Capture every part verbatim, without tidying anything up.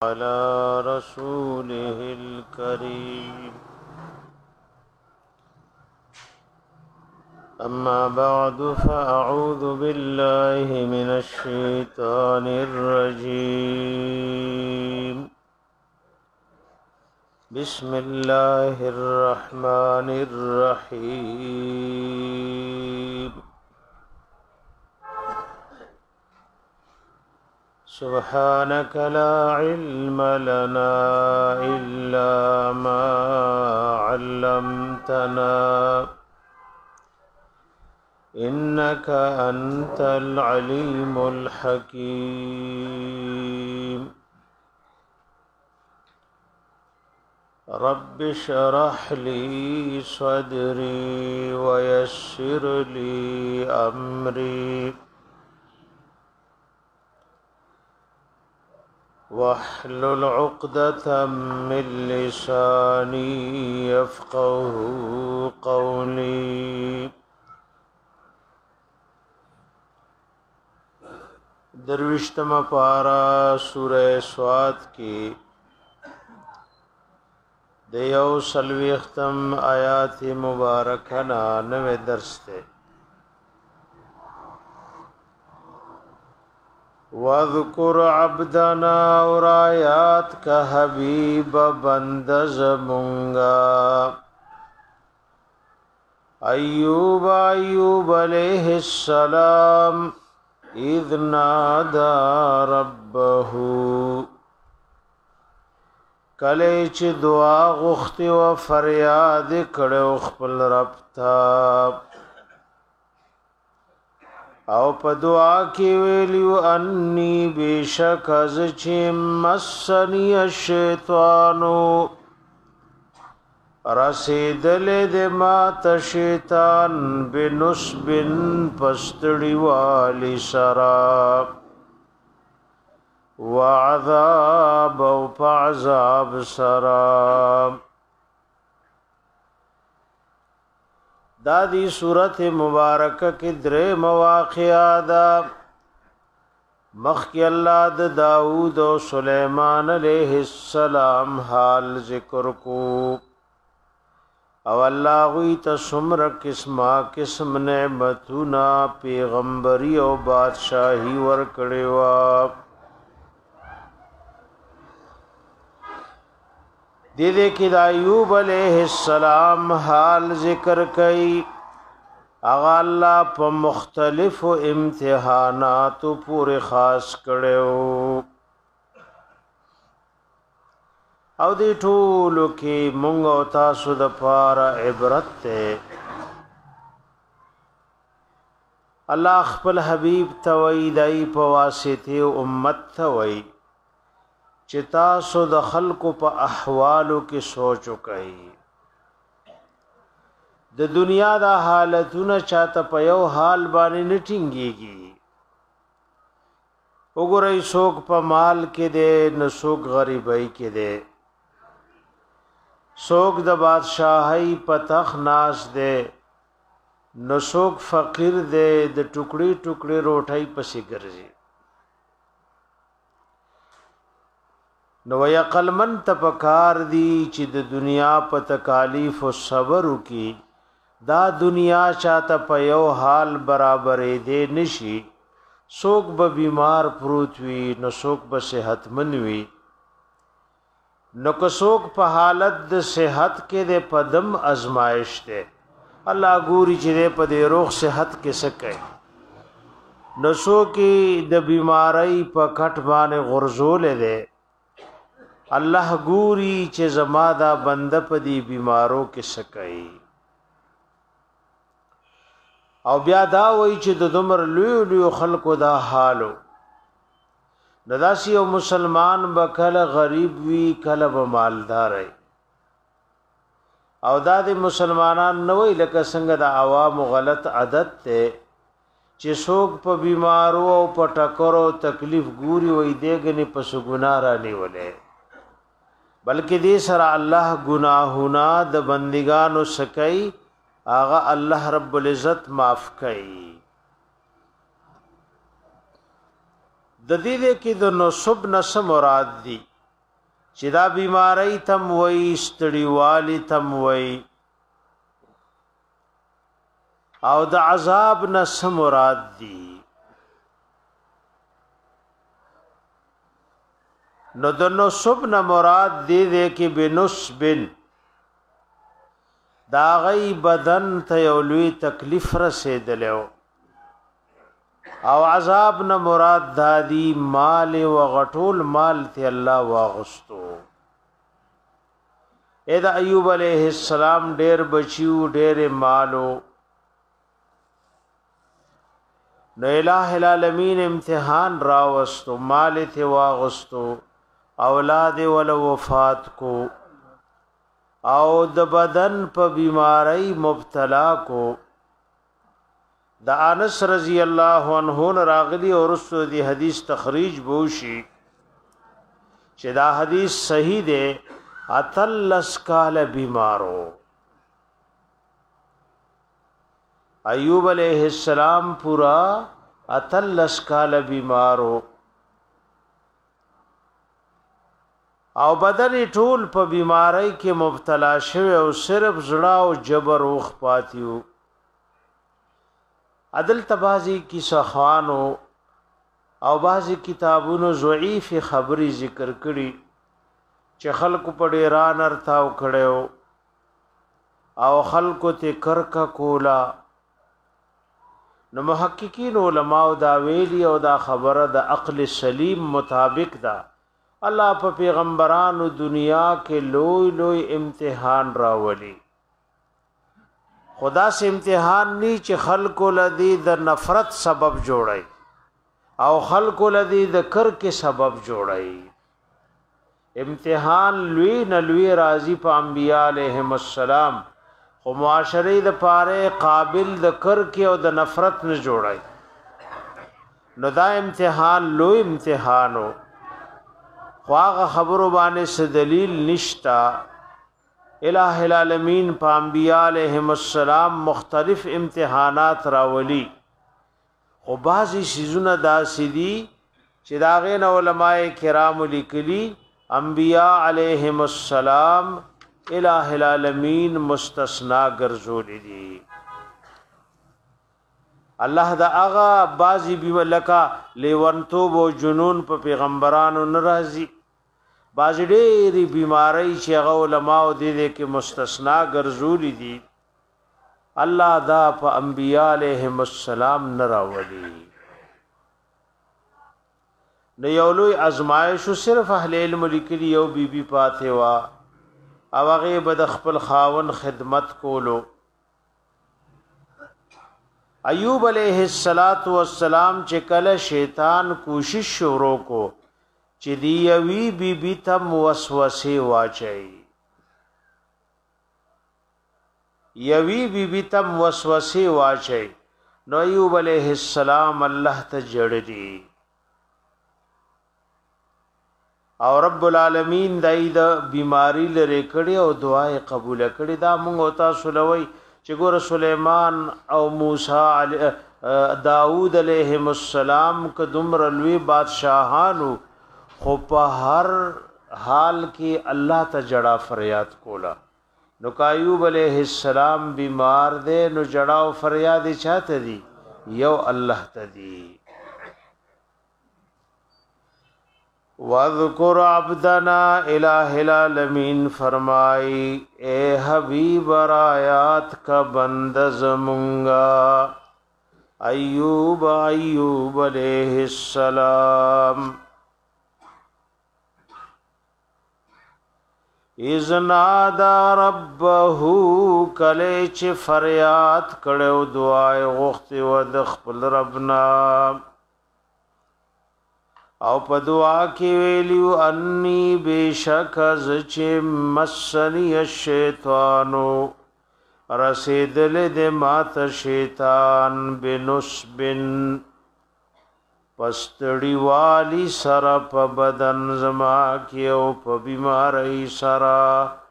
على رسوله الكريم أما بعد فأعوذ بالله من الشيطان الرجيم بسم الله الرحمن الرحيم سبحانك لا علم لنا إلا ما علمتنا إنك أنت العليم الحكيم رب اشرح لي صدري ويسر لي أمري واحلل عقدة من لساني يفقه قولي دروشتم پارا سورہ سواد کی دیو سلویختم آیات مبارکنا نوے درس تے وَاذْكُرْ عَبْدَنَا اور آیات کا حبیب بند زمونگا ایوب ایوب علیہ السلام اذ نادا ربه کلیچ دعا غختی و فریاد کڑو خپل رب تا او په دعا کې ویلو انی بیشک از چې مسنی الشیطانو رسیدل د ما ته شیطان بنصب پستړی والی سرا وعذاب او عذاب سرا دا دی صورت مبارکه کې درې مواقع دا مخکی الله د داوود او سليمان عليه السلام حال ذکر کو او الله وی ته سمر قسمه قسم نعمتونه پیغمبري او بادشاہي ور کړي وا دې دې کې د ایوب علیہ السلام حال ذکر کړي اغه الله په مختلف امتحانات پورې خاص کړو او دې ټول کې مونږ او تاسو د پاره عبرت ته الله خپل حبيب توي دای په واسطه امت توي چې تاسو د خلکو په احوالو کې سوچ وکړئ د دنیا د حالتونو چاته په یو حال باندې نټینګيږي وګورئ څوک په مال کې دی نو څوک غریبۍ کې دی څوک د بادشاہي په تخ ناز دی نو څوک فقیر دی د ټوکړي ټوکړي روټۍ پسې ګرځي نو یقل من تپکار دی چې د دنیا په تکالیف او صبر وکي دا دنیا چاته په یو حال برابرې دی نشي څوک به بیمار پروت وي نو څوک به صحت من وي نو که څوک په حالت د صحت کې د پدم ازمایش ده الله ګوري چې په دې روغ صحت کې سکه نو څوک د بیماری په کټ باندې غرزول ده الله ګوري چې زما دا بنده په دې بیمارو کې سکي او بیا دا وای چې د دمر لوی لوی خلکو دا حالو نداسی او مسلمان به کله غریب وی کله به مالدار او دا د مسلمانان نه وای لکه څنګه د عوام غلط عادت ته چې څوک په بیمارو او په ټکرو تکلیف ګوري وای دیګنی په سګنا را نیولې بلکې دې سره الله گناهونه د بندګانو سکي آغا الله رب العزت معاف کړي د دې کې د نسب نس مراد دي چې دا بیماری تم وای ستړیوالی تم وای او د عذاب نه مراد دی نو د نصب نه مراد دی دی کې بنصبن دا غي بدن ته یو لوی تکلیف رسیدلو او عذاب نه مراد دادی مال و غټول مال ته الله واغستو اې دا ایوب علیہ السلام ډېر بچیو ډېر مالو نو الہ العالمین امتحان راوستو مال ته واغستو اولاد ول وفات کو او د بدن په بیماری مبتلا کو د انس رضی الله عنه راغلی او رسو دی حدیث تخریج بوشي چې دا حدیث صحیح دی اتلس کال بیمارو ایوب علیہ السلام پورا اتلس کال بیمارو او بدن ټول په بیماری کې مبتلا شوی او صرف زړه او جبر اوخ پاتیو عدل تبازی کی سخوانو او بازی کتابونو ضعیف خبری ذکر کړي چې خلکو په ډیران ارتاو کړو او خلکو ته کرکا کولا نو محققین علماء دا ویلی او دا خبره د عقل سلیم مطابق دا الله په پیغمبرانو دنیا کې لوی لوی امتحان راولي خدا سے امتحان نی چې خلکو لدی د نفرت سبب جوړي او خلکو لدی د کر کې سبب جوړي امتحان لوی نه لوی راضی په انبیاء علیهم السلام خو معاشره د پاره قابل د کر کې او د نفرت نه جوړي نو دا امتحان لوی امتحانو خواغه خبرو باندې س دلیل نشتا الہ العالمین په انبیاء علیهم السلام مختلف امتحانات راولي خو بعضی شیزونه داسې دي چې داغه نه علماء کرام لیکلي انبیاء علیهم السلام الہ العالمین مستثنا ګرځول دي الله دا اغا بازی بیولکا لیونتوب و جنون په پیغمبرانو ناراضي بازی ډېری بیماری چې هغه علماء دې دې کې مستثنا ګرځولې دي الله دا په انبیاء علیهم السلام نراولي نو یو لوی ازمایش صرف اهل علم لیکلي یو بی بی پاتې وا او هغه بد خپل خاون خدمت کولو ایوب علیہ الصلات والسلام چې کله شیطان کوشش شروع کو چې دی یوی بی بی تم وسوسه واچي یوی بی بی تم وسوسه واچي نو ایوب علیہ السلام الله ته جړدي او رب العالمین دای د بیماری لری کړي او دعای قبول کړي دا موږ او تاسو لوي چې ګور سليمان او موسی علی داوود علیهم السلام ک دمر لوی بادشاہانو خو په هر حال کې الله ته جڑا فریاد کولا نو ایوب علیہ السلام بیمار دے نو جڑا او فریاد چاته دی یو الله ته دی وَذْكُرْ عَبْدَنَا الہ العالمین فرمائی اے حبیب رایات کا بند زمونگا ایوب ایوب علیہ السلام اذ نادا ربه کله چې فریاد کړو دعای غوښتي و د خپل ربنا او په دعا کې ویلیو انی بشک از چې مسنی الشیطانو رسیدل د مات شیطان بنسبن پستړی والی سره په بدن زما کې او په بیماری سره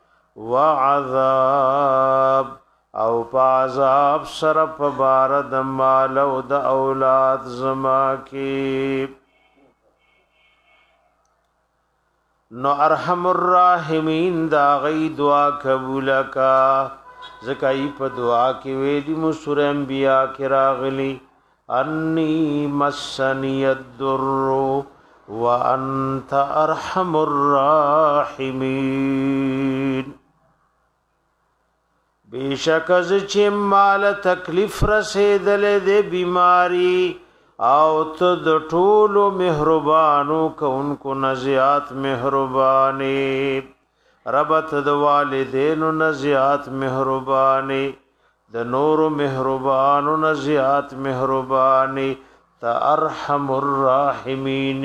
وعذاب او په عذاب سره په بار د مال او د اولاد زما کې نو ارحم الراحمین دا غي دعا قبول کا زکای په دعا کې ویلی مو سورہ انبیاء کې راغلی انی مسنی الضر وانت ارحم الراحمین بیشک از چې مال تکلیف رسیدلې د بیماری او ته د ټولو مهربانو کونکو نزیات مهربانی ربت د والدینو نزیات مهربانی د نور مهربانو نزیات مهربانی تا ارحم الراحمین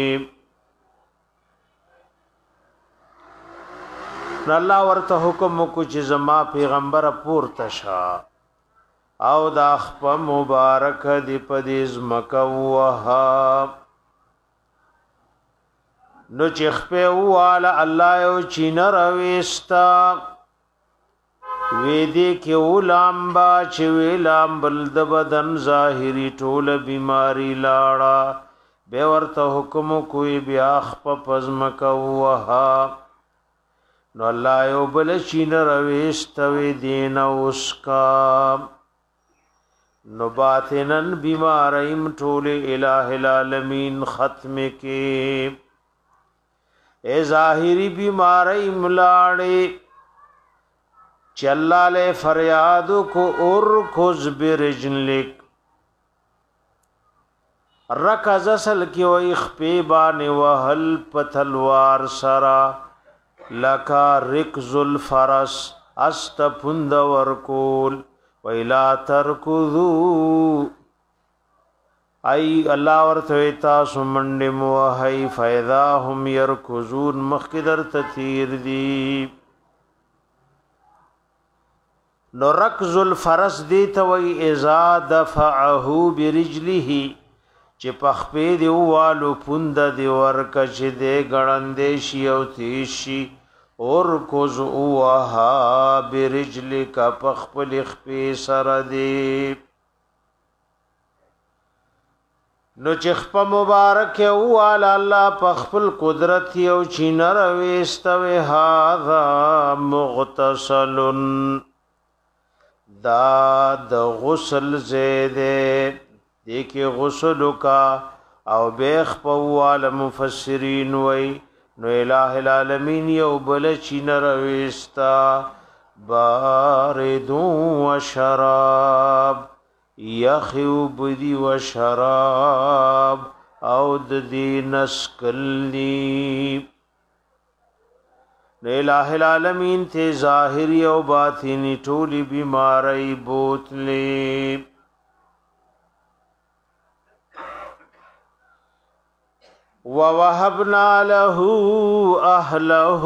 الله ورته حکم کو چې زما پیغمبر پورته شا او دا خپ مبارک دی پدیز مکوها نو چې خپه واله الله یو چین رويستا وې دې کې ولامبا چې ویلام بل د بدن ظاهري ټول بیماری لاړه به ورته حکم کوي بیا خپ پزم کوها نو الله یو بل چین رويستا وې دین اوسکا نو باطنن بیماریم ټول الہ العالمین ختم کې اے ظاہری بیماری ملاڑی چلالے فریاد کو ارکز برجلک رکز اصل کی و اخپیبان وحل پتلوار سرا لکا رکز الفرس است پند ورکول ویلا ترکذو ای الله ورته تاسو منډه موهي فاذا هم يركزون مخکدر تثیر دی نو رکز الفرس دی ته وی اذا دفعه برجله چې پخپې دی والو پوند دی ورک چې دی غړندې شي او تیشي اور کوز اوها برجلک پخپل خپې سره دی نو چې خپ مبارک او الله په خپل قدرت یو چینر وېستوي هاذا مغتسل دا د غسل زیده دې کې غسل کا او بیخ په وال مفسرین وای نو الہ العالمین یو بل چینر وېستا بارد و شراب یخیو بدی و شراب او د دین اسکلی الہ العالمین ته ظاهری او باطنی ټولی بیماری بوتلی ووهبنا له اهله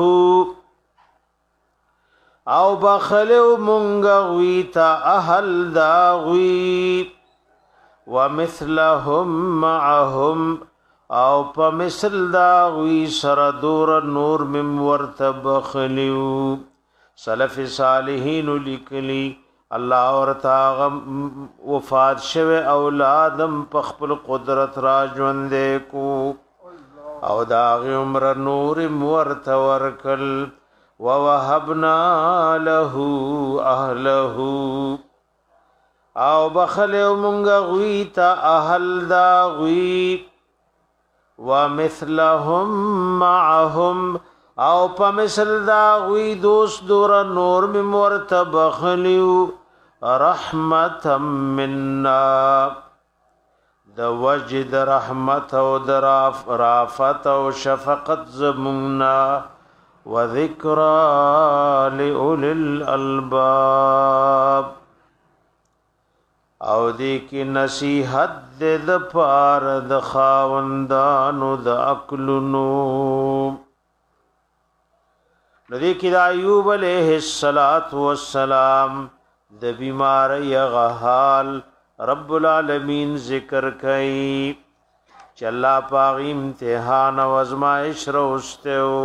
او بخلو منغوی تا اهل داغوی ومثلهم معهم او په مثل داغوی سره دور نور مم ورتبخلیو سلف صالحین لیکلی الله ورتا وفات شوه اولادم په خپل قدرت را ژوند کو او داغی عمر نور ورت ورکل ووهبنا له اهله او بخلو منغ غوی تا اهل دا غوی ومثلهم معهم او په مثل دا غوی دوست دور نور می مرتب خلیو رحمتا منا د وجد رحمت او دراف رافت او شفقت زمنا وذکرى لأولی الالباب او دی کی نصیحت دے د پار د خاوندانو د عقلونو ندی کی دا ایوب علیہ السلام د بیماری غحال رب العالمین ذکر کئی چلا پاغی امتحان و ازمائش روستیو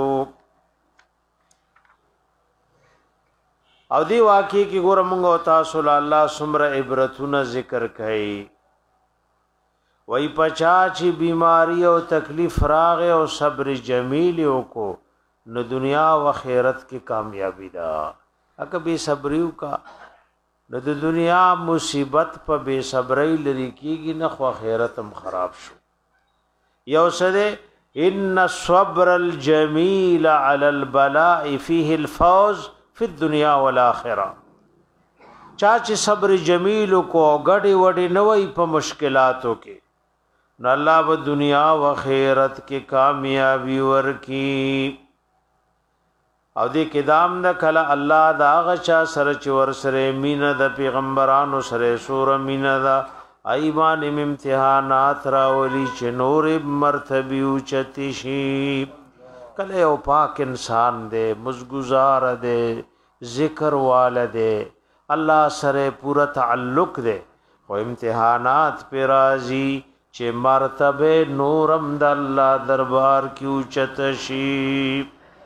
او دی واقعی کی ګور مونږ او تاسو الله سمره عبرتونه ذکر کړي وای پچا چې بیماری او تکلیف راغ او صبر جمیل کو نو دنیا او آخرت کې کامیابی ده. اګه به صبریو کا نو د دنیا مصیبت په بے صبرۍ لري کیږي نه خو آخرت هم خراب شو. یو سده ان الصبر الجمیل علی البلاء فيه الفوز فی الدنیا والآخرة. چا چې صبر جمیل کو غړي وړي نه وای په مشکلاتو کې نو الله په دنیا او آخرت کې کامیابی ورکی. او دې کدام د کله الله دا غچا سره چې ور سره مینه د پیغمبرانو سره سور مینه دا ایمان امتحانات راولي چې نور مرتبه اوچتی شي. کله یو پاک انسان دې مزګزار دې ذکر والده الله سره پورا تعلق دې او امتحانات پر راضي چې مرتبه نورم د الله دربار کې اوچت شي.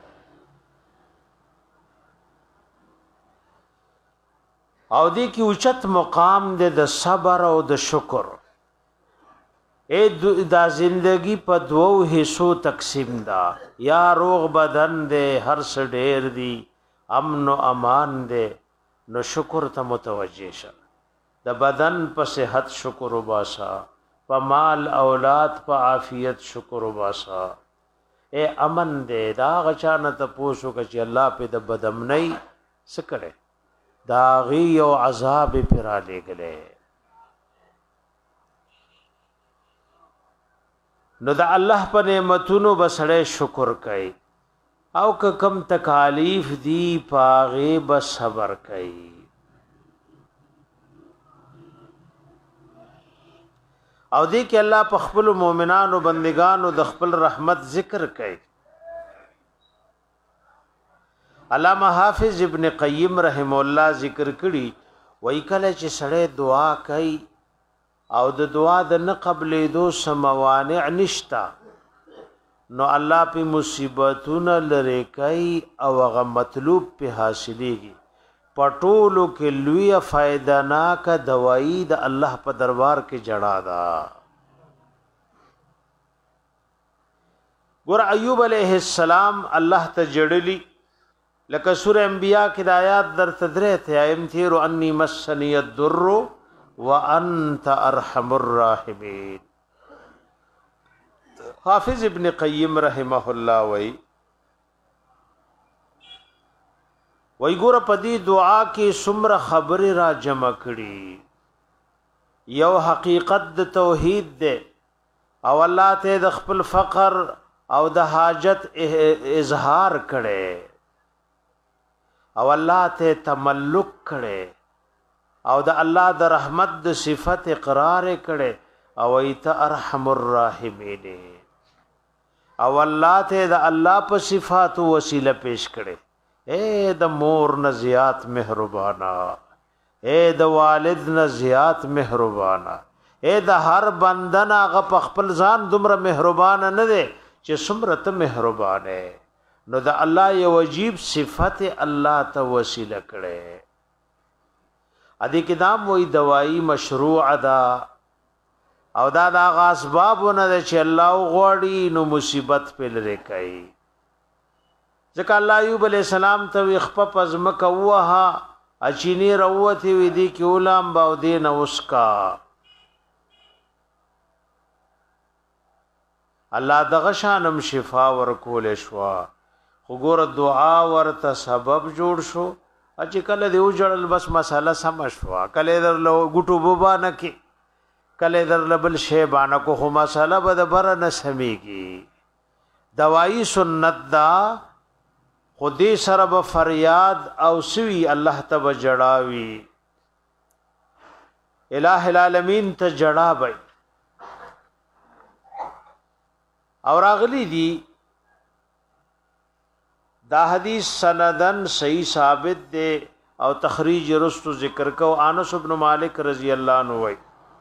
او دی کی اوچت مقام دے د صبر او د شکر. اے دا زندگی په دوو حصو تقسیم دا. یا روغ بدن دے هر څه ډیر دی امن او امان دے نو شکر ته متوجه شه. د بدن په صحت شکر وباسا، په مال اولاد په عافیت شکر وباسا. اے امن دے دا غچانه ته پوسو چې الله په د بدامنۍ سکړه داغی او عذاب پر آلے گلے. نو دا اللہ پا نعمتونو بسڑے شکر کئی او که کم تکالیف دی پاغی بس صبر کئی. او دی کہ اللہ پا خپل مومنانو بندگانو د خپل رحمت ذکر کئی. علامہ حافظ ابن قیم رحم الله ذکر کړي وای کله چې سړی دعا کوي او د دعا د نه قبلې دو سموانع نشتا نو الله په مصیبتونو لری کوي او هغه مطلوب په حاصلېږي. پټولو کې لوی فائدہ ناک دوايي د الله په دربار کې جړا ده. ګور ایوب علیہ السلام الله ته جړلی لکه سورہ انبیاء کی آیات در تدریت ہے امتیر انی مسنی الضر وانت ارحم الراحمین. حافظ ابن قیم رحمہ اللہ وی وی ګور پدی دعا کی سمر خبر را جمع کړي. یو حقیقت د توحید دے او الله ته د خپل فقر او د حاجت اظهار کړي او الله ته تملک کړي او د الله د رحمت د صفت اقرار کړي او ایت ارحم الراحمین او الله ته د الله په صفات وسیله پیش کړي. اے د مور نه زیات مهربانا، اے د والد نه زیات مهربانا، اے د هر بندن هغه په خپل ځان دومره مهربان نه دی چې څومره ته مهربان یې. نو د الله یو عجیب صفت الله ته وسیله کړي. ادي کتاب وې دوايي مشروع ده او دا د اسبابونه چې الله غوړي نو مصیبت په لری کوي. ځکه الله ایوب علی السلام ته خپ پزمک وها اچینی روته وی دي کې علماء باو دین اوسکا الله دغه شانم شفا ورکول شو. خو ګور دعا ورته سبب جوړ شو چې کله دی وجړل بس مساله سم شو. کله در لو ګټو بوبا نه کې کله در لبل شی باندې کو خو مساله به د بر نه سميږي. دوايي سنت دا خودی سره به فریاد او سوی الله ته جړاوي. الہ العالمین ته جړا بای اور اغلی دی دا حدیث سندن صحیح ثابت دے او تخریج رستو ذکر کو. انس بن مالک رضی اللہ عنہ وی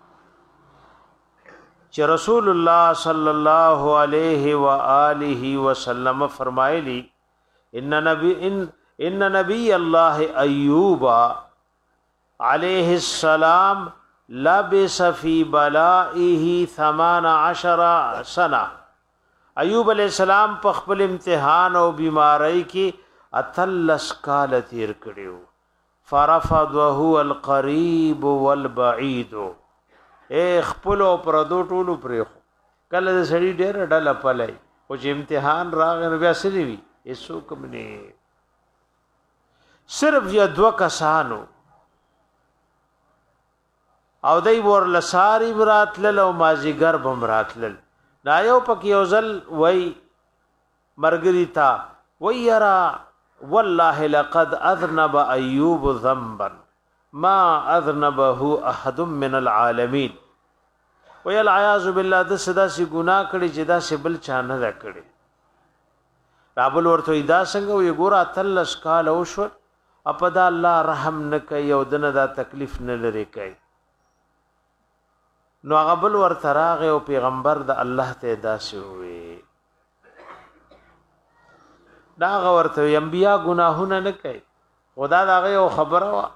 چې رسول اللہ صلی اللہ علیہ وآلہ وسلم فرمائے لی ان نبی ان ان نبی اللہ ایوب علیہ السلام لبس فی بلائه ثمان عشر سنه ایوب علیہ السلام په خپل امتحان او بیماری کې اتلس کال تیر کړیو فرفض وهو القریب والبعید اے خپل او پردو ټولو پرې کله د سړي ډېر ډله پلای او چې امتحان راغی نو بیا سړي وي ایسو کوم نه صرف یا دو کسانو او دای ور لساری براتل او مازیګر بمراتل نا یو پک یو ځل وای مرګری تا وای یرا والله لقد اذنب ایوب ذنبا ما اذنبه احد من العالمین وای العیاذ بالله د صدا سی ګناه کړي چې دا سبل چانه دا کړي رابل ورته دا څنګه وي ګور اتلس کال او شو اپدا الله رحم نه کوي او دنه دا تکلیف نه لري کوي نو غبل ور تراغ او پیغمبر د الله ته داسې وي دا ورته انبیا گناهونه نه کوي خدا داغه یو خبره وا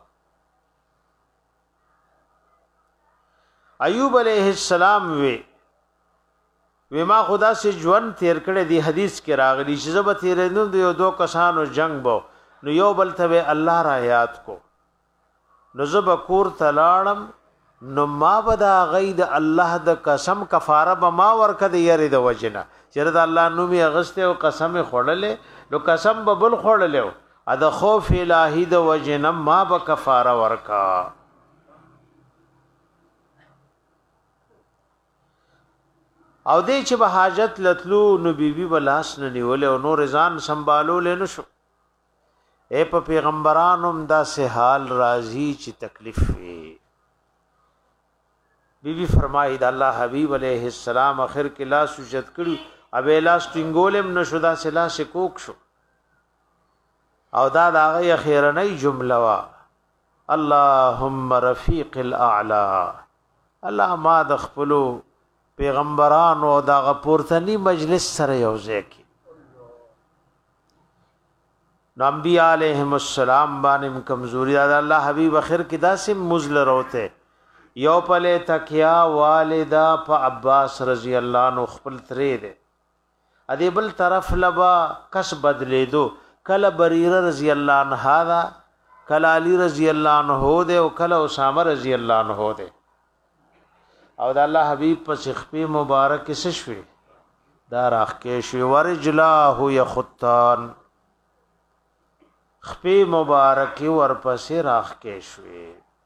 ایوب علیہ السلام وی وما خدا سے ژوند تیر کړه دی حدیث کې راغلی چې زب تیر نو یو دو کسانو جنگ بو نو یو بل ته الله را یاد کو نو زب کور تلاړم نو ما بدا غید الله د قسم کفاره به ما ورکه د یری د وجنه چیرې د الله نو می اغسته او قسم خړلې نو قسم به بل خړلې ا د خوف الهی د وجنه ما به کفاره ورکا او دې چې به حاجت لتلو نو بیبي بلاس نه نیول او نور ځان سنبالو لنو شو اے په پیغمبرانو دا سه حال راضی چې تکلیف وي بی بی فرمایي د الله حبیب علیہ السلام اخر کې لاس سجد کړو ابه لاس ټینګولم نشو دا سلا شکوک شو او دا د هغه اخیرنۍ جمله وا اللهم رفیق الاعلى الله ما د خپل پیغمبرانو دا غپورتنی مجلس سره یوځای کی نو انبیاء علیهم السلام باندې کمزوري دا الله حبیب اخر کې داسې مزل روته یو پله تکیا والدا په عباس رضی الله عنه خپل ترې ده ادی بل طرف لبا کس بدلې دو کله بریره رضی الله عنها دا کله علی رضی الله عنه ده او کله اسامه رضی الله عنه ده او د الله حبیب په شخپی مبارک سشوي دا راخ کې شو ورجلاه یخطان خپی مبارک ورپسې راخ کې شوي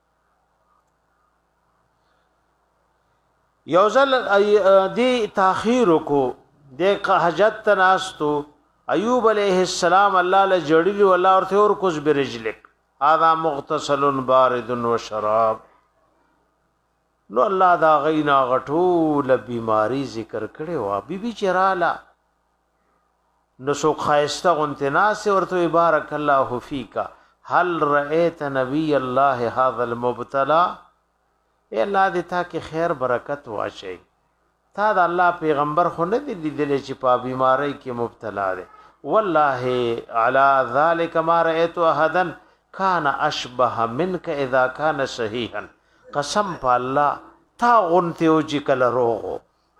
یوزل دی تاخیر کو د حاجت تناستو ایوب علیہ السلام الله له جړلی ولا ورته اور کوز برجلک هذا مغتسل بارد وشراب نو الله دا غینا غټو ل بیماری ذکر کړي وا بیبي چراله نو سو خایسته غنتناس ورته بارک الله فیکا هل رأیت نبی الله هذا المبتلا اے الله دې تا کې خیر برکت واچي تا د الله پیغمبر خو نه دی لیدل چې په بیماری کې مبتلا دی والله علی ذلک ما رأیت احدا کان اشبه منک اذا کان صحیحا قسم په الله تا غنته او چې کله روغو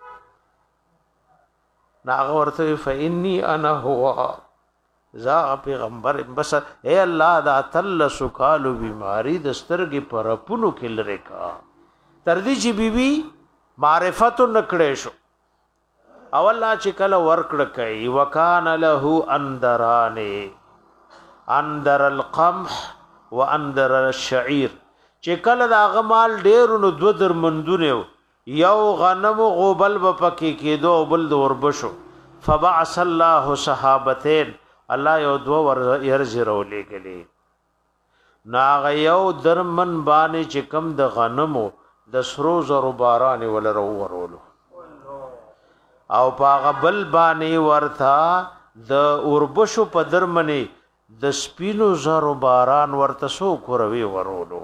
ناغه ورته فإني انا هو ذا پیغمبر بس اے الله دا تل سکالو بیماری دسترګي پر پونو کې لره کا تر دې چې بیبي معرفت نکړې شو او الله چې کله ورکړه کوي وکانه له اندرانه اندر القمح واندر الشعير چې کله دا غمال ډېر نو دو درمندونه یو غنم غوبل بپکې کېدو بل دور بشو فبعث الله صحابتين الله یو دو ور يرزرو لګلې ناغه یو درمن باندې چې کم د غنمو د سرو زرو باران ولرو ورولو او پاغه بل باندې ورتا د اوربشو په درمنې د سپینو زرو باران ورته سو کوروي ورولو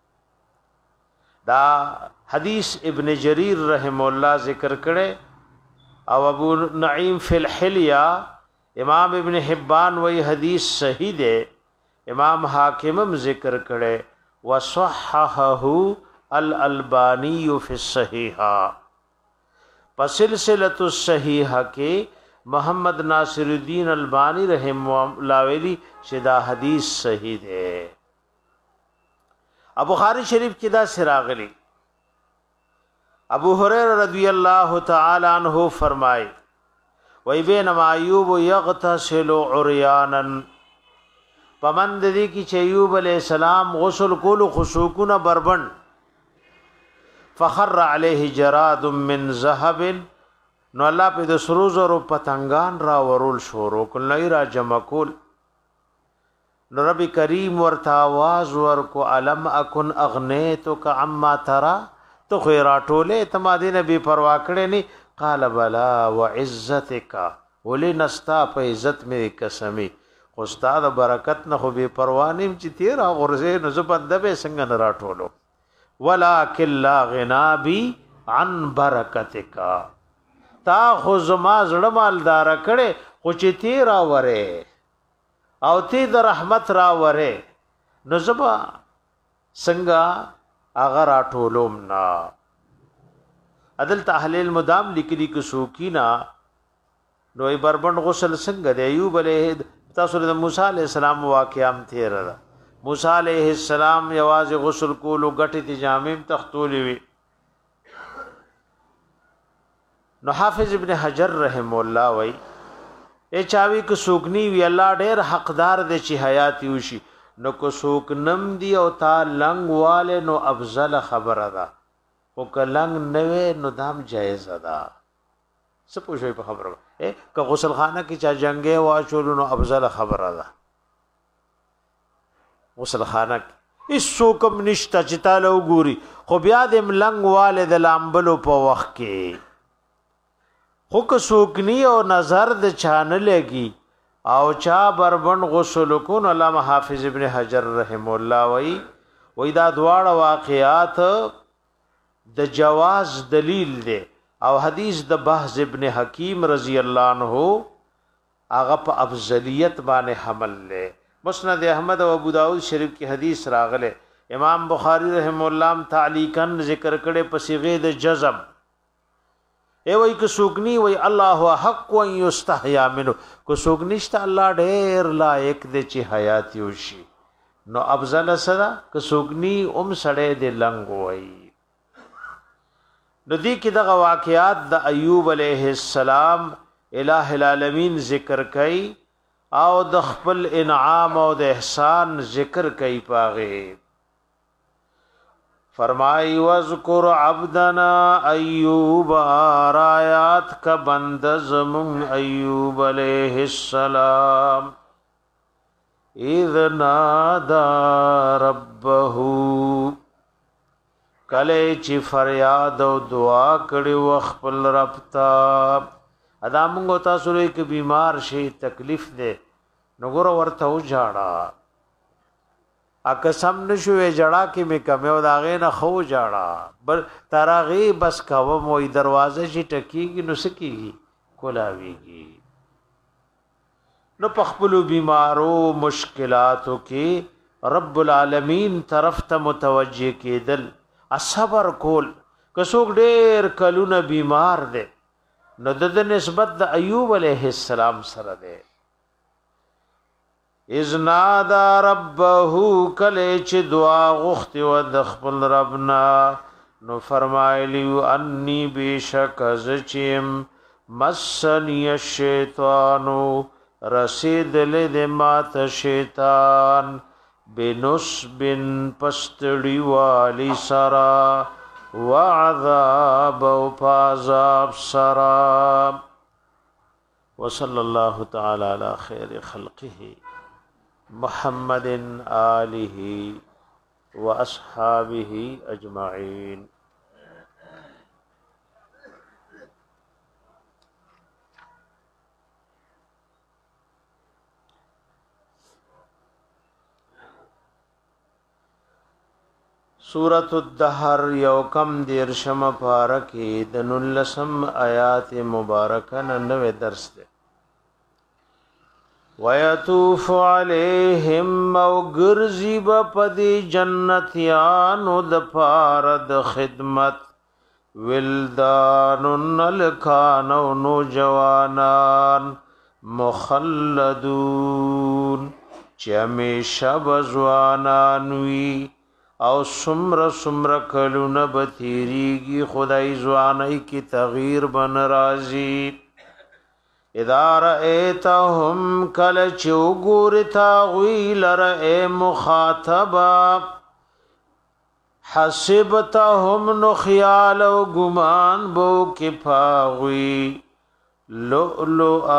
دا حدیث ابن جریر رحم الله ذکر کړي او ابو نعیم فی الحلیہ امام ابن حبان وی حدیث صحیح ده امام حاکمم ذکر کړي وصححه الالبانی فی الصحیحہ پسلسلۃ الصحیحہ کے محمد ناصر الدین البانی رحم اللہ ویلی شدا حدیث صحیح ہے. ابو بخاری شریف کی دا سراغلی ابو ہریرہ رضی اللہ تعالی عنہ فرمائے وی بینما ایوب یغتسل عریانا پمند دی کی چھ ایوب علیہ السلام غسل کولو خشوکون بربند فخر علیہ جراد من ذهب نو الله په د سرو زرو پتنګان را ورول شورو کله نه را جمع کول نو رب کریم ورته आवाज ورکو علم اكن اغنیتک عما ترى تو خیرا ټوله تمادی نبی پروا کړي ني قال بلا وعزتک ولي نستا په عزت می قسمی خو استاد برکت نه خو به پروا نیم چې تیرا غرزه نو زبند به څنګه نه راټولو ولکن لا غنا بی عن برکتک تا خو زما زړه مالدار کړي خو چې تیرا وره او تی د رحمت را وره نو زبا څنګه اگر اټولوم نا عدل تحلیل مدام لیکلی کو سوکینا نو بربند غسل څنګه د ایوب علیه تاسو د موسی علیہ السلام واقعام تیر را موسی علیہ السلام یواز غسل کولو غټی تی جامیم تختولی وی نو حافظ ابن حجر رحم الله وی اے چاوی کو سوکنی وی الله ډیر حقدار دی چې حیات یوشي نو کو سوک نم دی او تا لنګ والے نو افضل خبره ده او کلنګ نوې نو دام جایز ده څه پوښوي په خبره اے که غسل خانه کې چا جنگه واچول نو افضل خبره ده غسل خانه اس سوکم نشتا چې تعالی وګوري خو بیا د ملنګ والے د لامبلو په وخت کې خو که سوکنی او نظر د چانه لګي او چا بربند غسل کو نو علامه حافظ ابن حجر رحم الله وی وی دا دواړه واقعات د جواز دلیل دی او حدیث د بحث ابن حکیم رضی الله عنه هغه په افضلیت باندې حمل له مسند احمد او ابو داود شریف کی حدیث راغله امام بخاری رحم الله تعلیقا ذکر کړي په صيغه د جزم ای وای که سوګنی وای الله حق و یستحیا منه کو سوګنیشت الله ډیر لایق دی چې حیات یوشي نو افضل سره که سوګنی اوم سړې د لنګ وای نو دی کې دغه واقعات د ایوب علیه السلام الہ العالمین ذکر کړي او د خپل انعام او د احسان ذکر کړي پاغه فرمائی وذکر عبدنا ایوب آیات کا بند زمون ایوب علیہ السلام اذ نادا ربه کله چې فریاد او دعا کړي وخپل رب ته ادا موږ تاسو لري کې بیمار شي تکلیف ده نګور ورته و جاړه اګه سم نشوې جړه کې مې کمه او داغه نه خو جاړه بل تراغي بس کاوه موي دروازه شي ټکیږي نو سکیږي کولاويږي نو پخپلو بیمارو مشکلاتو کې رب العالمین طرف ته متوجه کېدل صبر کول کڅوګ ډېر کلونه بیمار دي نو د نسبت د ایوب علیه السلام سره ده اذ نادا ربه کله چې دعا غوښتي و د خپل ربنا نو فرمایلی انی بشک زچم مسنی الشیطان رسید له مات شیطان بنصب پستړی والی سرا وعذاب او عذاب سرا وصلی الله تعالی علی خیر خلقه محمد آلہ و اصحابہ اجمعین سورۃ الدهر یوکم دیرشم پارکی دنلسم آیات مبارکہ ننوے درس دے ويطوف عليهم او غرزي بپدي جنتيانو د پارد خدمت ولدان الکانو نو جوانان مخلدون چې همیشه بزوانان وي او سمر سمر کلونه بتیریږي خدای ځواني کی تغییر بن راضی اذا رأيتهم کل چوغورتا غیلر اے مخاطبا حسبتهم نو خیال او گمان بو کفاوی لؤلؤا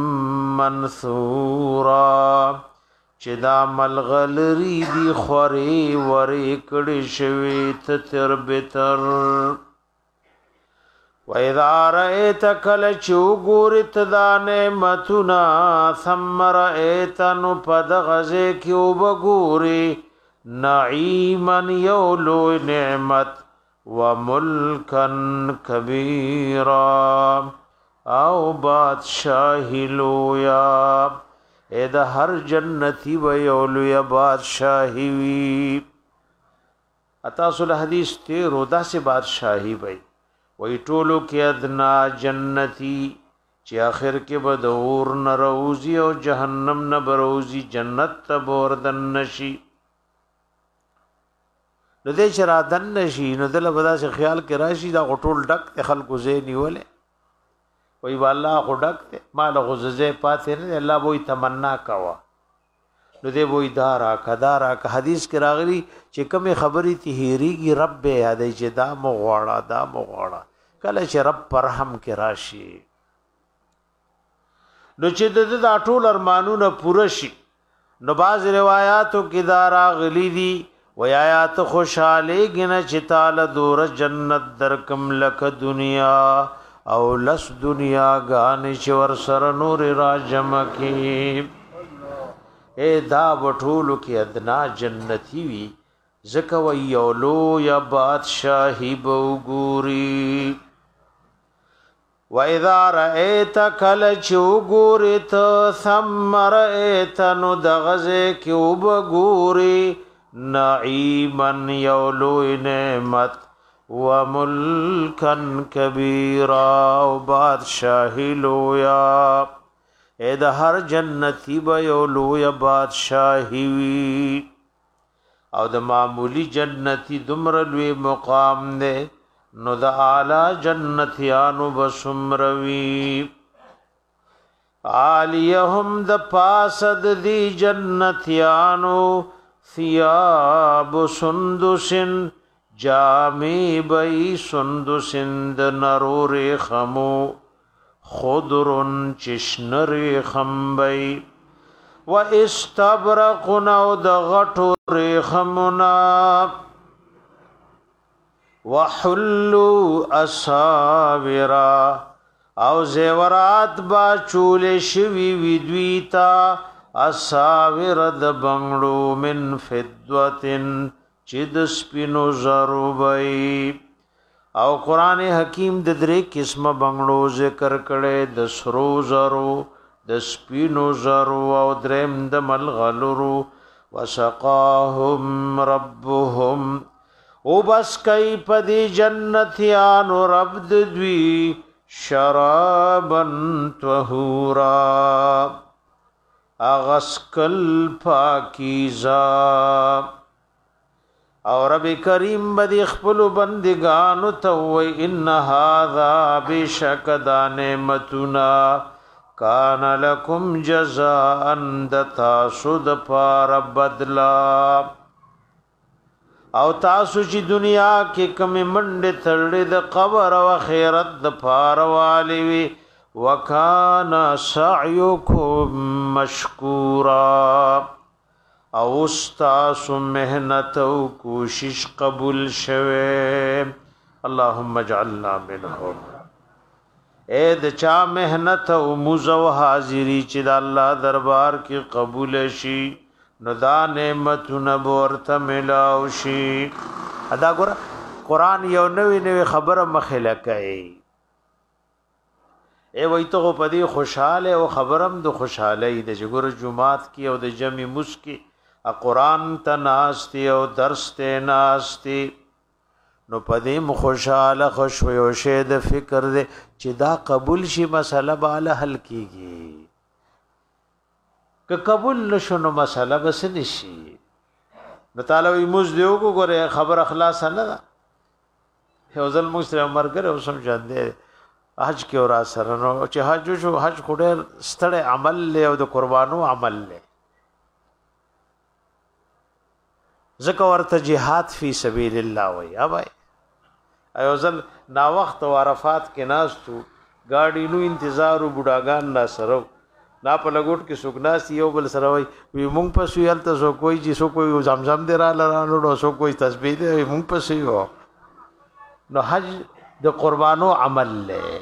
منثورا چې دا ملغلری دی خوري وری کړي شوی تر بتر و اذا رأيت کل چوغورت دا نعمتنا ثم رأيت نو پد غزه کی وبګوري نعیما یولو نعمت وملکا کبیرا او بادشاہی لویا اے دا ہر جنتی و یولو یا بادشاہی وی اتاسل حدیث تیرو دا سے بادشاہی بھئی وی ټولو کې ادنا جنتی چې آخر کې به د اور نه روزي او جهنم نه بروزي جنت ته بوردن نشي نو دې چې را دن نشي نو دل بدا سے خیال کې راشي دا غټول ډک خلکو زې نیولې وی والله غډک مال غززه پاتې نه الله وې تمنا کوا نو دې وې دارا کدارا که حدیث کې راغلي چې کومه خبري تهيريږي رب یادې چې دا مغواړه دا مغواړه کله چې رب پرهم کې راشي نو چې د دا ټول ارمانونه پوره شي نو باز روایتو کې دا راغلي دي و آیات خوشاله غنه چې تعالی دور جنت درکم لک دنیا او لس دنیا غان چې ور سره نور را جمع کې اے دا وټولو کې ادنا جنتی وی زکه و یولو یا بادشاہی بوګوري و اذا رأيت کل چوغورت ثم رأيت نو دغزه کې وبګوري نعیما یولو نعمت وملکا کبیرا و بادشاہی لویا اے دا ہر جنتی با یولو یا بادشاہی وی او دا معمولی جنتی دمرلوی مقام دے نو دا اعلی جنتیانو بسمروی آلیہم دا پاسد دی جنتیانو ثیاب سندسن جامی بئی سندسند نرور خمو خضرن چشنر خمبئی و استبرقن او دغٹو ریخمنا وحلو اساورا او زیورات با چول شوی ویدویتا اساور د بنگلو من فدوتن چد سپینو زرو بئی او قرآن حکیم د درې قسمه بنگلو ذکر کړي د سرو زرو د سپینو زرو او دریم د ملغلرو وسقاهم ربهم او بس کای پدی جنتیانو رب دوی شرابن طهورا اغسکل پاکیزا او رب کریم بدی خپل بندگانو ته وای ان هاذا بشک دا نعمتنا کان لکم جزاء دتا سود پار بدلا او تاسو چې دنیا کې کم منډه تړلې د قبر او خیرت د پار والی وی وکانا سعیکم مشکورا او استاسو محنت او کوشش قبول شوه اللهم اجعلنا منهم اے د چا محنت او موزو حاضری چې د الله دربار کې قبول شي نو دا نعمتونه ورته ملاو شي ادا ګور قران یو نوې نوې خبره مخه لکای ای وای ته په دې خوشاله او خبرم د خوشاله د جګور جمعات کی او د جمع مسکی قرآن ته ناشتي او درس ته ناشتي نو پدې مخوشاله خوشو یو شه د فکر دې چې دا قبول شي مسله به حل کیږي که قبول نشو نو مسله بس نشي نو تعالی وي موږ دیو کو غره خبر اخلاص نه ده یو ځل موږ سره مرګره اوسم جان دې حج کې اور سره نو چې حج شو حج خډه ستړی عمل له او د قربانو عمل له زکه ورته jihad فی سبیل الله وای اوبای ایوزل نا وخت عرفات کې ناستو گاډی نو انتظار بډاګان نا سره نا په لګوټ کې سګناس یو بل سره وای وی مونږ په سویل ته سو کوئی جی سو کوئی زمزم دی را لرانو نو سو کوئی تسبیح دی مونږ په سیو نو حج د قربانو عمل له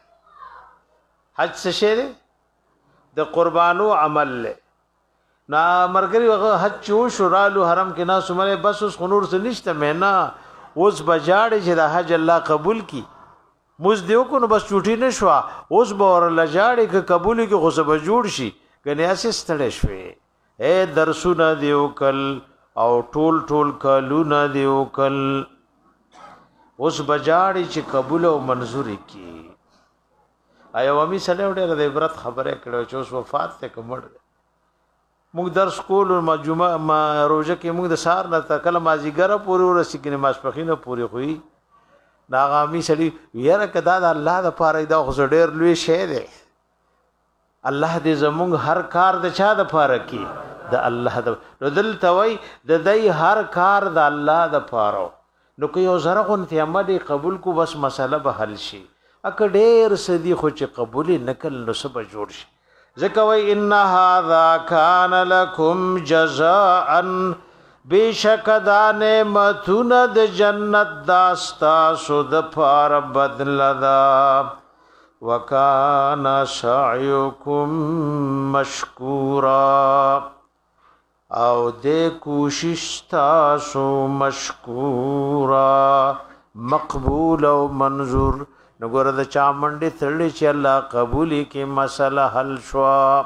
حج څه شه د قربانو عمل له نا مرګري وغه حج چو شرالو حرم کې نا سمره بس اوس خنور څه نشته مېنا اوس بجاړې چې د حج الله قبول کی موږ دیو کو نو بس چوټی نشوا اوس به ور لجاړې ک قبول کی خو سبا جوړ شي کنه اسې ستړې شوې اے درسونه دیو کل او ټول ټول کلونه دیو کل اوس بجاړې چې قبول او منظور کی ایو امي سره وړه د عبرت خبره کړو چې اوس وفات ته کومړ موږ درس کول او جمعه ما روزه کې موږ د سار نه تکل مازیګره پوری ورسې کې ماسپخینه پوری خوې ناغامي سړي یاره کدا د الله د پاره دا خو ډېر لوی شی دی الله دې زموږ هر کار د چا د پاره کې د الله د ردل توي د دای هر کار د الله د پاره نو که یو زره غونتی عمل قبول کو بس مسله به حل شي اک ډېر سدي خو چې قبول نکل نو سب جوړ شي ذکوی ان هذا کان لکم جزاء بیشک دا نعمتون د جنت داستا سود پار بدل دا وکان سعیکم مشکورا او دې کوشش تاسو مشکورا مقبول او منظور نګور د چامنډي تړلې چې الله قبولي کې مسله حل شو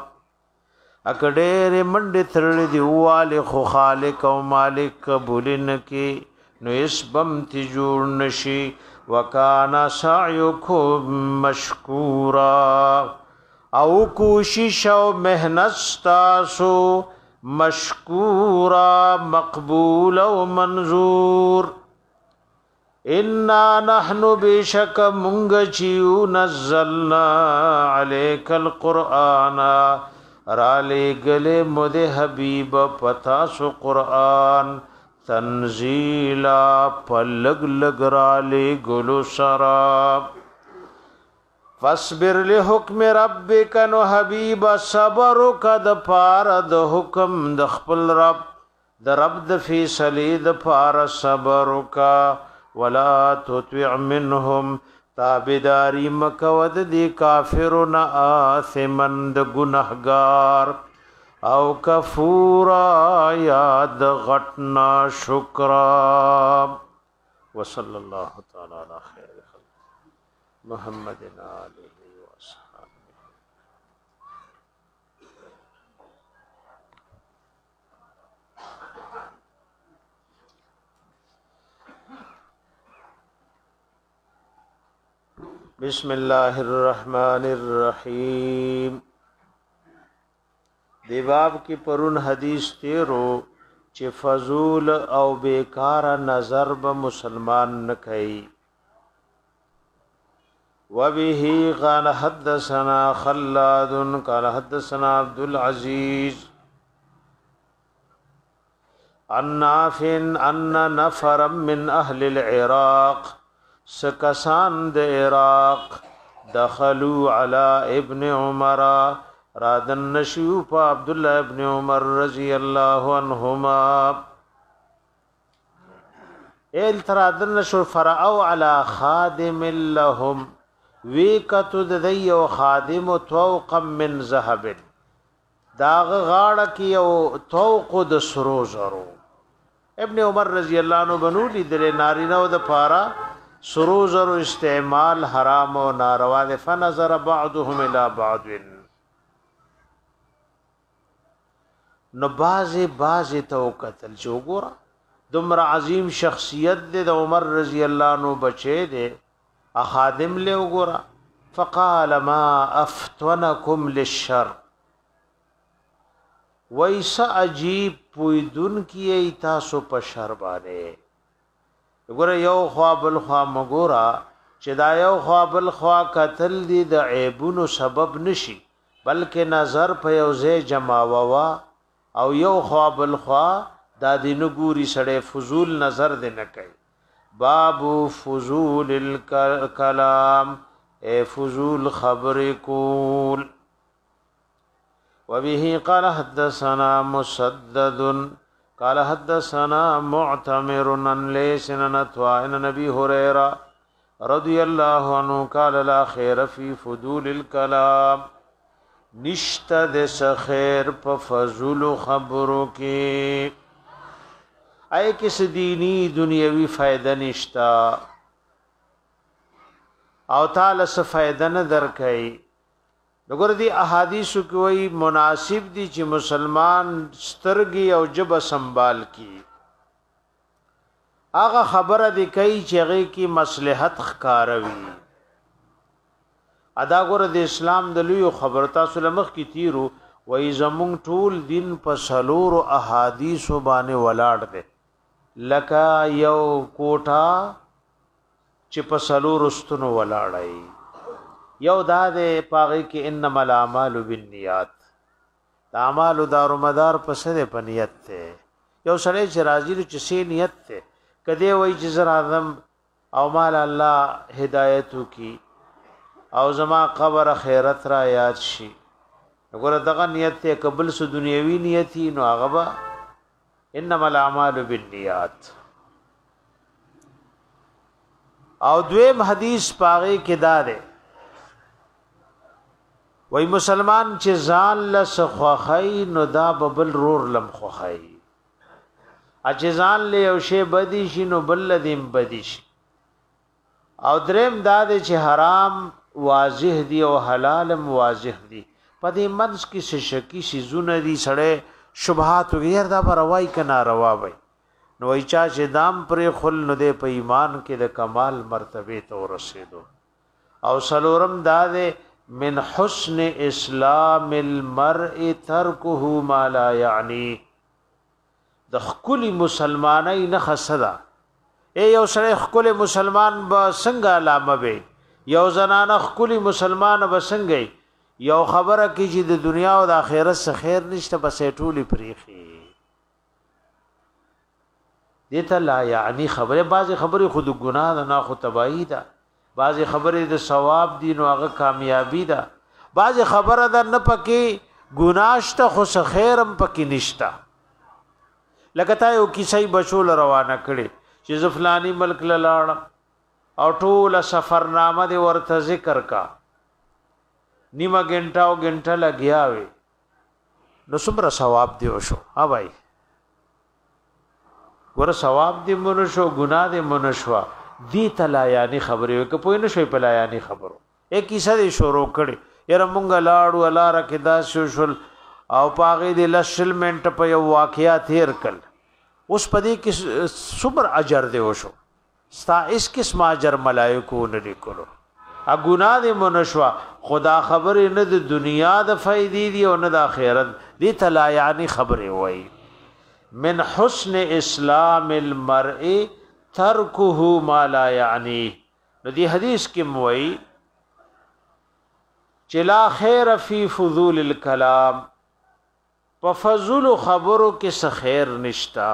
اکډېره منډي تړلې دی واله خو خالق او مالک قبولن کې نو اسبم تی جوړ نشي وکانا سعيكم مشکورا او کوشش او مهنت تاسو مشکورا مقبول او منظور انا نحن بشک مونږ چې نزلنا عليك القرآن را لګلې مود حبيب پتا سو قرآن تنزيلا پلګ لګ را لګلو سرا فاصبر لحکم ربک نو حبيب صبر کد پار د حکم د خپل رب د رب د فیصله د پار صبر کا ولا تطع منهم تابداری مکود دی کافرون آثمن د گنہگار او کفورا یاد غٹنا شکرا وصلی اللہ تعالی علی خیر خلق محمد آلہ وصحبہ بسم اللہ الرحمن الرحیم دی باب کی پرون حدیث تیرو چې فضول او بیکار نظر به مسلمان نکئی وبه قال حدثنا خلاد قال حدثنا عبد العزيز عن نافع ان نفر من اهل العراق سکسان د عراق دخلوا على ابن عمر رادن نشیو پا عبداللہ ابن عمر رضی اللہ عنہما ایل ترادن نشو فرعو على خادم لهم ویکتو دی و خادم توقا من ذهب داغ غاڑا کی و توق د سرو زرو ابن عمر رضی اللہ عنہ بنو لی دل نارینو د پارا سرو زر استعمال حرام او ناروا ده. فنظر بعضهم الى بعض، نو بازی بازی تو قتل شو. ګورا دمر عظیم شخصیت ده د عمر رضی الله عنه بچی ده، اخادم له وګورا. فقال ما افتونکم للشر، ویسا عجیب پویدن کی تاسو په شر باندې. وګوره یو خوا بل خوا مګورا چې دا یو خوا بل خوا قتل دي د عیبونو سبب نشي، بلکې نظر په یو ځای جماووا او یو خوا بل خوا دا د نګوري سړی فضول نظر دی نه کوي. باب فضول الکلام، اے فضول خبر کول. وبه قال حدثنا مسدد قال حدثنا معتمر عن ليس عن عن ابي هريره رضي الله عنه قال لا خير في فضول الكلام، نشتا دس خیر په فضول خبرو کې، اي کس دینی دنیوي فائدہ نشتا او تعالی څه فائدہ نه درکې. وګور دي احادیث کوي مناسب دي چې مسلمان سترګي او جب سنبال کی. هغه خبره دي کوي چې هغه کی مصلحت ښکاروي. ادا ګور د اسلام د لوی خبر تاسو لمخ کی تیرو وای زمون ټول دین په سلور احادیث باندې ولاړ دي، لکه یو کوټه چې په سلور استونو ولاړای. یو دا ده پاغي کې انما الاعمال بالنیات، د اعمال دار مدار په سره په نیت ته. یو سړی چې راځي چې سي نیت ته کدی وای چې زرا اعظم او مال الله هدایت کی او زما قبر خیرت را یاد شي. وګوره دغه نیت ته قبل سو دنیوي نیتی نو هغه انما الاعمال بالنیات. او دویم حدیث پاغي کې دا ده وای مسلمان چې ځان لس خوخی نو دا ببل رور لم خوخی، اچ ځان له یو شی بدی شي نو بل لدیم بدی شي. او دریم دا دی چې حرام واضح دی او حلال واضح دی، پدې منځ کې څه شکی شي زونه دي سړی شبهات وغیر دا پروای کنا روا وای. نو ای چا چې دام پر خل نو دې په ایمان کې د کمال مرتبه ته ورسېدو. او سلورم دا دی من حسن اسلام المرء ترکه ما لا یعنی، د خکلی مسلمانای نه خصدا. اے یو سره خکلی مسلمان با څنګه علامه به، یو زنانه خکلی مسلمان به څنګه، یو خبره کی چې د دنیا او د آخرت څخه خیر نشته بسې ټولی پریخي. دته لا یعنی خبره، بعضی خبره خود ګناه نه خو تباہی ده، بعضی خبره د ثواب دي نو هغه کامیابی ده، بعضی خبره ده نه پکې ګناشته خو خیرم پکې نشتا. لکه تا یو کیسې بشول روانه کړي چې زفلانی ملک لاړ او ټول سفرنامه دی ورته ذکر کا، نیمه غنټه او غنټه لګیا وي، نو څومره ثواب دی وشو. ها بھائی ګور ثواب دی مونږ شو ګناه دی مونږ شو. دی تلا یعنی خبرې که پوه نه شوي په لا یعنی خبرو. ایک کیسه دی شروع کړي یره مونږ لاړو الله را کې دا شل او پاغې دی لشل منټ په یو واقعیا تیر کړ. اوس پدې کې صبر اجر دی وشو، ستا اس قسم اجر ملائکو نه لیکلو. ا ګناه دی منشوا خدا خبرې نه د دنیا د فائدې دی او نه د آخرت دی تلا یعنی خبرې وای. من حسن اسلام المرء ترکه ما لا یعنی. نو دی حدیث کې موي چې لا خیر فی فضول الکلام، په فضول خبرو کې څه خیر نشتا.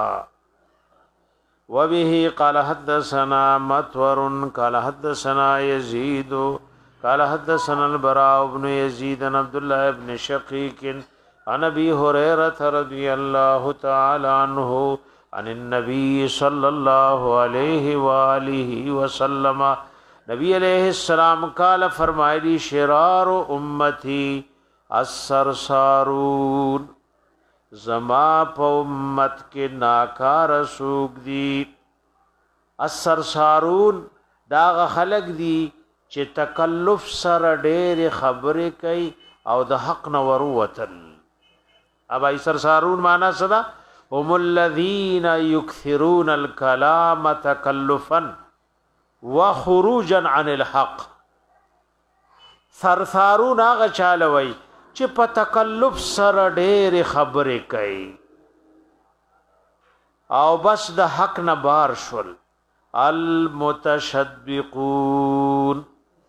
وبه قال حدثنا مطور قال حدثنا يزيد قال حدثنا البراء بن يزيد عن عبد الله بن شقيق عن ابي هريره رضي الله تعالى عنه عن النبي صلى الله عليه واله وسلم، نبی علیہ السلام قال فرمایلی شرار امتی السرسارون، زما په امت کې ناکار سوق دی. السرسارون دا خلق دي چې تکلف سره ډېر خبرې کوي او د حق نه وروتل. ابا سرسارون معنا صدا هم الذين يكثرون الكلام تكلفا وخروجا عن الحق. سرسارون هغه چالوي چې په تکلف سره ډېر خبرې کوي او بس د حق نه بار شول. المتشدقون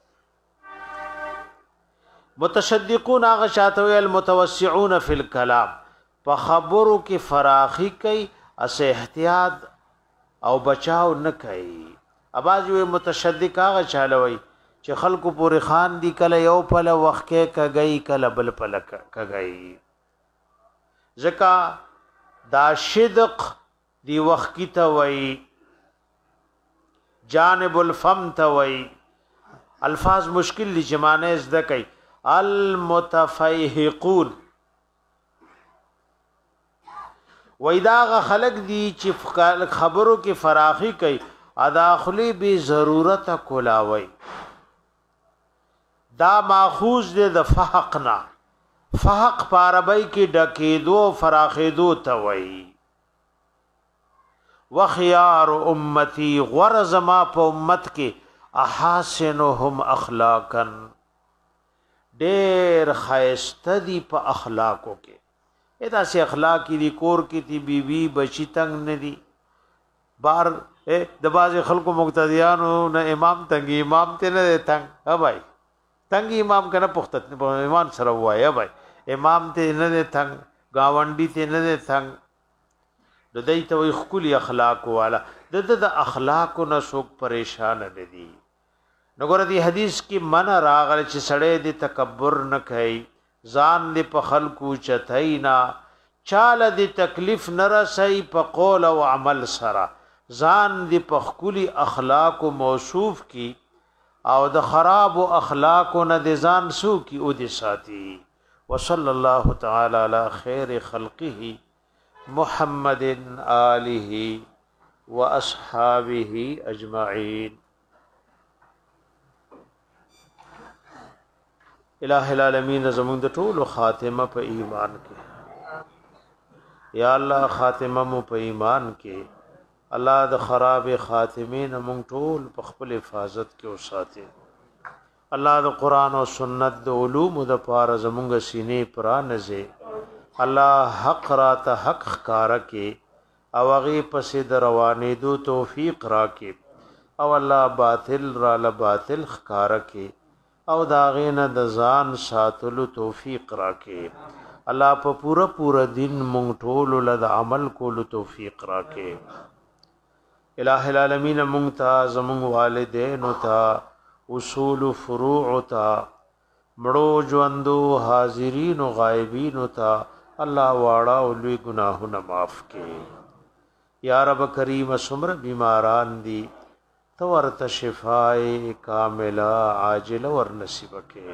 متشدقون هغه شاته وی المتوسعون فی الكلام په خبرو کې فراخی کوي اس احتیاط او بچاو نه کوي. اباز وی متشدق هغه چالوي چې خلکو پورې خان دی کله یو په وخت کې کګي کله بل په کګي. ځکه دا صدق دی وخت کی ته وای جانب الفم ته وای الفاظ مشکل دي چې معنی زده کوي. المتفیحقون وېدا خلق دي چې خبرو کې فراخي کوي اداخلي به ضرورت کولاوي. دا ماخوذ دي د فحقنا. فحق پاربای کې ډکېدو فراخېدو ته وای. وخيار امتي غرض ما په امت کې احاسنهم اخلاقا ډېر خیسته دي په اخلاقو کې. ادا سي اخلاق دي کور کې دي بیبي بچی تنگ نه دي. بار د باز خلکو مقتدیانو نه امام تنگ امام ته نه تنگ. ها بھائی تنگ امام کنه پخته ایمان سره وای. ها بھائی امام ته نه تنگ گاونډي ته نه تنگ. د دې ته وي خولي اخلاق والا د د اخلاق نه څوک پریشان نه دي. نګور دی حدیث کې من راغل چې سړی د تکبر نه کوي ځان دې په خلقو چتاینا چاله دې تکلیف نه رسي په قول او عمل سره ځان دې په خولي اخلاق موصوف کی او د خراب اخلاق نه دې ځان سو کی او دې ساتي. وصلی الله تعالی علی خیر خلقه محمد آله واصحابه اجمعین. الہ العالمین زمون د ټولو خاتمه په ایمان کې. یا الله خاتمه مو په ایمان کې. الله د خراب خاتمین مونږ ټول په خپل حفاظت کې وساتي. الله د قران او سنت د علوم د پاره زمونږ سینې پرانځي. الله حق را ته حق ښکارا کې او هغه پسې د روانې دو توفیق را کې او الله باطل را ل باطل ښکارا کې او دا غینه د ځان ساتلو توفیق را کې. الله په پورا پورا دین مونږ ټول له عمل کولو توفیق را کې. الہ العالمین مونږ ته زمونږ والدین او ته اصول فروع ته مړو ژوندو حاضرین او غایبین او ته الله واړه او لوی گناهونه معاف کړي. یا رب کریم سمر بیماران دي تو ورته شفای کامله عاجله ور نصیب کړي.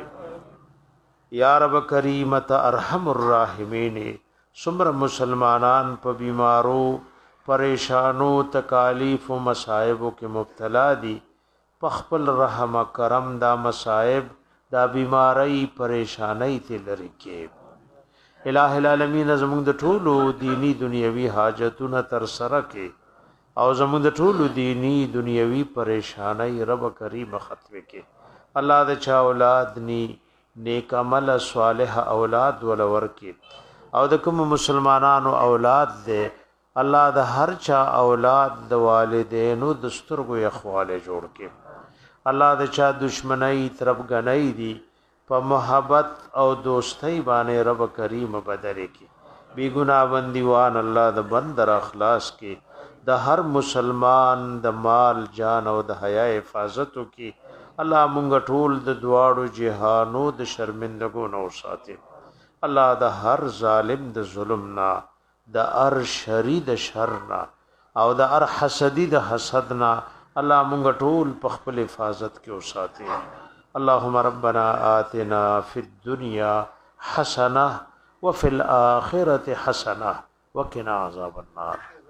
یا رب کریم ته ارحم الراحمین سمر مسلمانان په بیمارو پریشانو تکالیف و مصائب کې مبتلا دي په خپل رحم کرم دا مصائب دا بیماری پریشانی ته لری کې. الہ العالمین زموږ د ټولو دینی دنیوي حاجتونه تر سره کې او زموږ د ټولو دینی دنیوي پریشانی رب کریم ختم کې. الله د چا اولاد ني نیک عمل صالح اولاد ولور کې او د کوم مسلمانانو اولاد دې الله د هر چا اولاد د والدینو د سترګو اخواله جوړ کې. الله د چا دشمنی طرف غنۍ دي په محبت او دوستۍ باندې رب کریم بدل کی. بی گناہ بندیوان الله د بندر اخلاص کی. د هر مسلمان د مال جان او د حیا حفاظت کی. الله مونږ ټول د دواړو جهانو د شرمندګو نو ساتي. الله د هر ظالم د ظلم نا د ار شری د شر نا او د ار حسدی د حسد نا الله مونږ ټول په خپل حفاظت کې وساتي. اللهم ربنا آتنا في الدنيا حسنة وفي الآخرة حسنة وقنا عذاب النار.